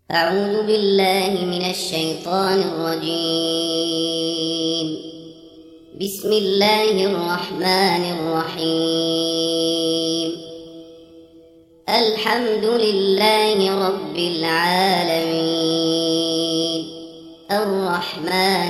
أعوذ بالله من الشيطان الرجيم. بسم الله الرحمن الرحيم. الحمد لله رب العالمين، الرحمن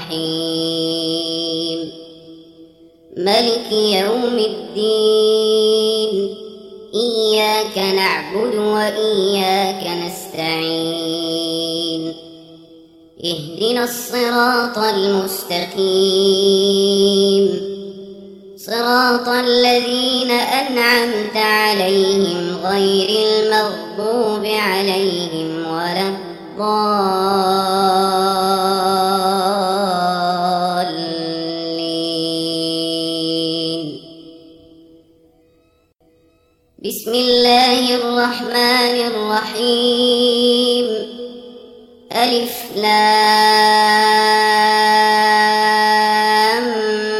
الرحيم، ملك يوم الدين، إياك نعبد وإياك نستعين، اهدنا الصراط المستقيم، صراط الذين أنعمت عليهم غير المغضوب عليهم ولا الضالين. بسم الله الرحمن الرحيم. ألف لام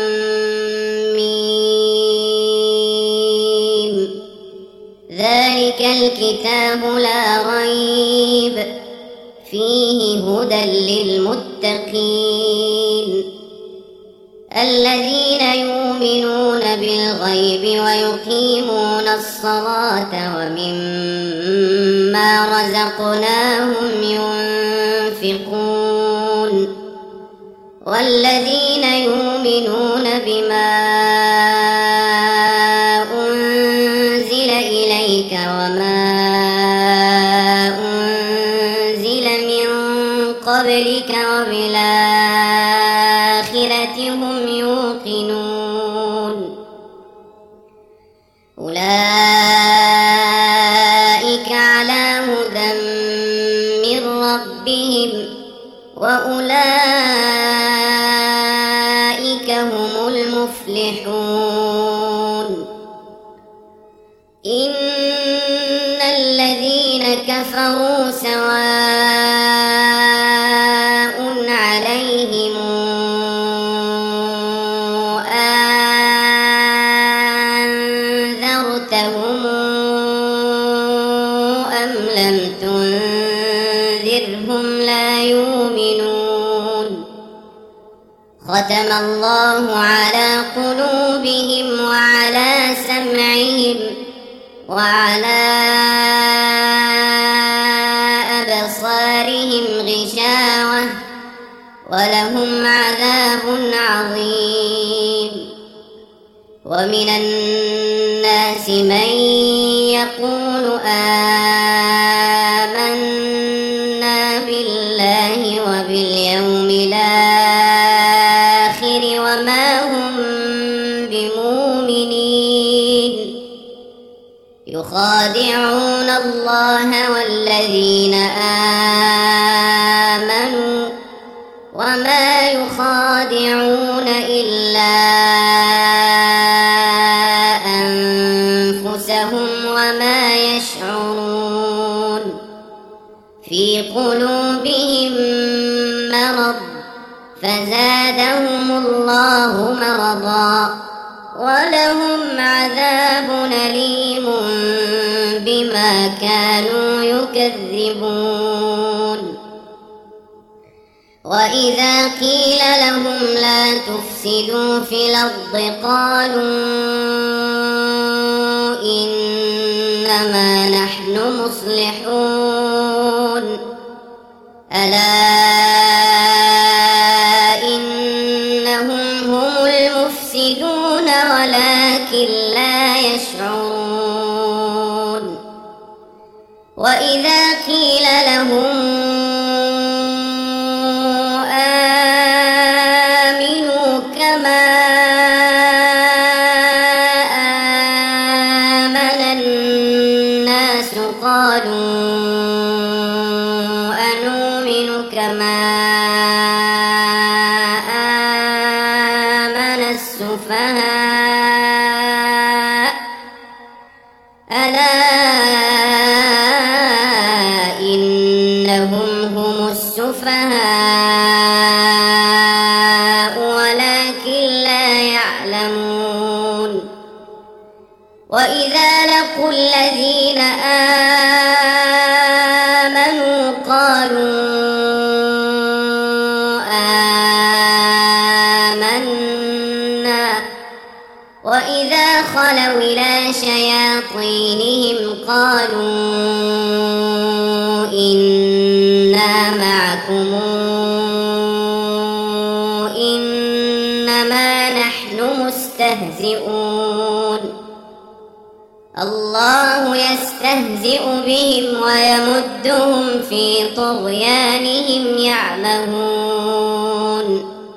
ميم. ذلك الكتاب لا ريب فيه هدى للمتقين، الذين يؤمنون بالغيب ويقيمون الصلاة ومما رزقناهم ينفقون، والذين يؤمنون بما أنزل إليك وما أنزل من قبلك وبالآخرة هم يوقنون، أولئك على هدى من ربهم وأولئك هم المفلحون. إن الذين كفروا سواء عليهم أنذرتهم أم لم تنذرهم لا يؤمنون. ختم الله على قلوبهم وعلى سمعهم وعلى أبصارهم غشاوة ولهم عذاب عظيم. ومن الناس من يقول آمنا بالله وباليوم الآخر وما هم بمؤمنين، يخادعون الله والذين آمنوا وما يخادعون إلا أنفسهم وما يشعرون. في قلوبهم مرض فزادهم الله مرضا ولهم عذاب أليم بما كانوا يكذبون. وإذا قيل لهم لا تفسدوا في الأرض قالوا إنما نحن مصلحون. ألا إنهم هم المفسدون ولكن لا يشعرون. وإذا قيل لهم آمنوا كما آمن الناس قالوا أنؤمن كما آمن السفهاء. ألا إنهم هم السفهاء ولكن لا يعلمون. وإذا لقوا الذين آمنوا قالوا آمنا وإذا خلوا إلى شياطينهم قالوا إنا معكم إنما نحن مستهزئون الله يستهزئ بهم ويمدهم في طغيانهم يعمهون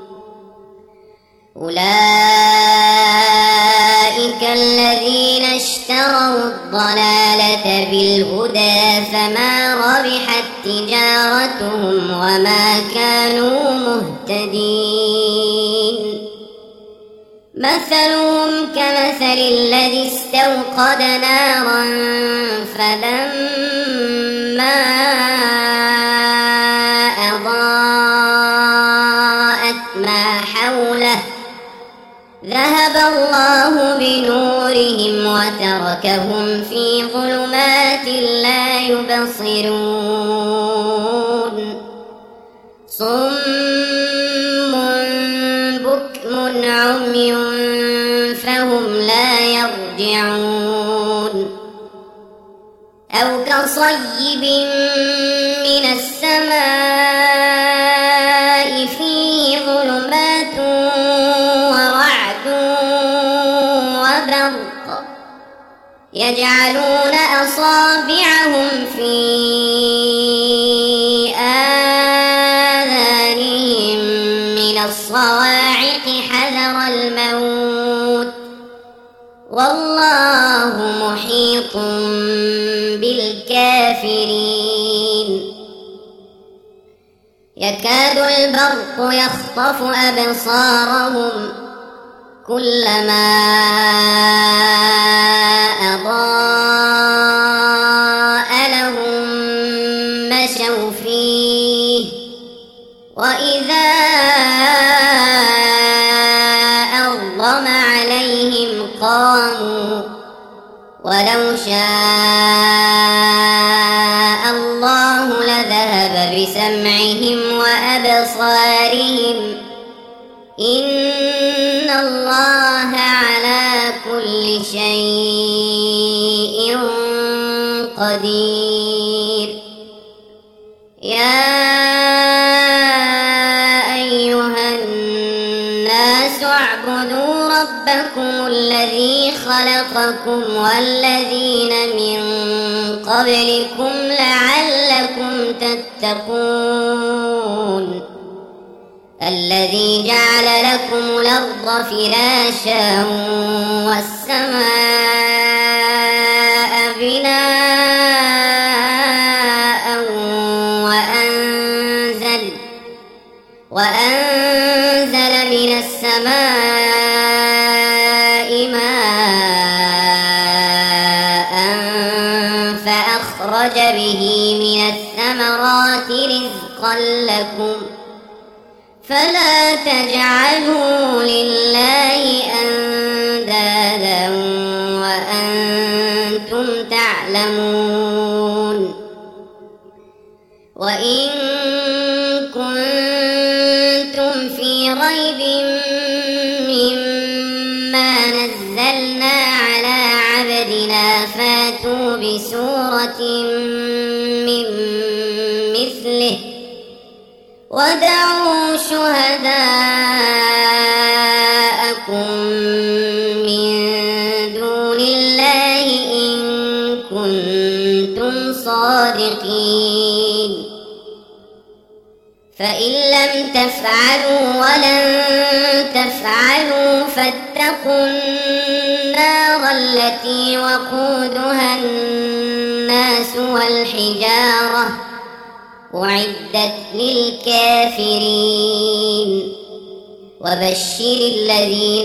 أولئك الذين اشتروا الضلالة بالهدى فما ربحت تجارتهم وما كانوا مهتدين مثلهم كمثل الذي استوقد نارا فلما أضاءت ما حوله ذهب الله بنورهم وتركهم في ظلمات لا يبصرون صم بكم عمي فهم لا يرجعون أو كصيب من السماء فيه ظلمات ورعد وبرق يجعلون أصابعهم في آذانهم من الصواعق حذر الموت والله محيط بالكافرين يكاد البرق يخطف أبصارهم كلما أضاء لهم مشوا فيه وإذا أظلم عليهم قاموا ولو شاء الله لذهب بسمعهم وأبصارهم إن الله على كل شيء قدير يا أيها الناس اعبدوا ربكم الذي خلقكم والذين من قبلكم لعلكم تتقون الذي جعل لكم الأرض فراشا والسماء بناء وأنزل من السماء ماء فأخرج به من الثمرات رزقا لكم فلا تجعلوا لله أندادا وأنتم تعلمون وإن كنتم في ريب مما نزلنا على عبدنا فاتوا بسورة من مثله ودعوا شهداءكم من دون الله إن كنتم صادقين فإن لم تفعلوا ولن تفعلوا فاتقوا النار التي وقودها الناس والحجارة أعدت للكافرين وبشر الذين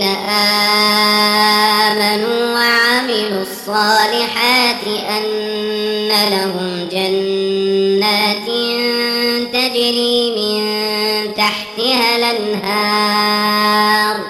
آمنوا وعملوا الصالحات أن لهم جنات تجري من تحتها الأنهار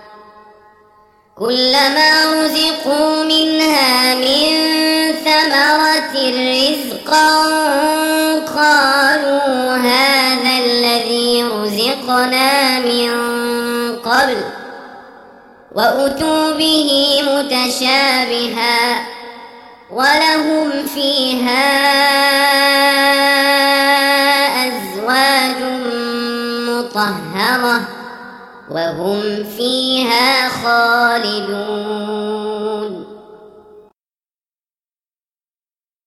كلما رزقوا منها من ثمرة رزقا وقالوا هذا الذي رزقنا من قبل وأتوا به متشابها ولهم فيها أزواج مطهرة وهم فيها خالدون.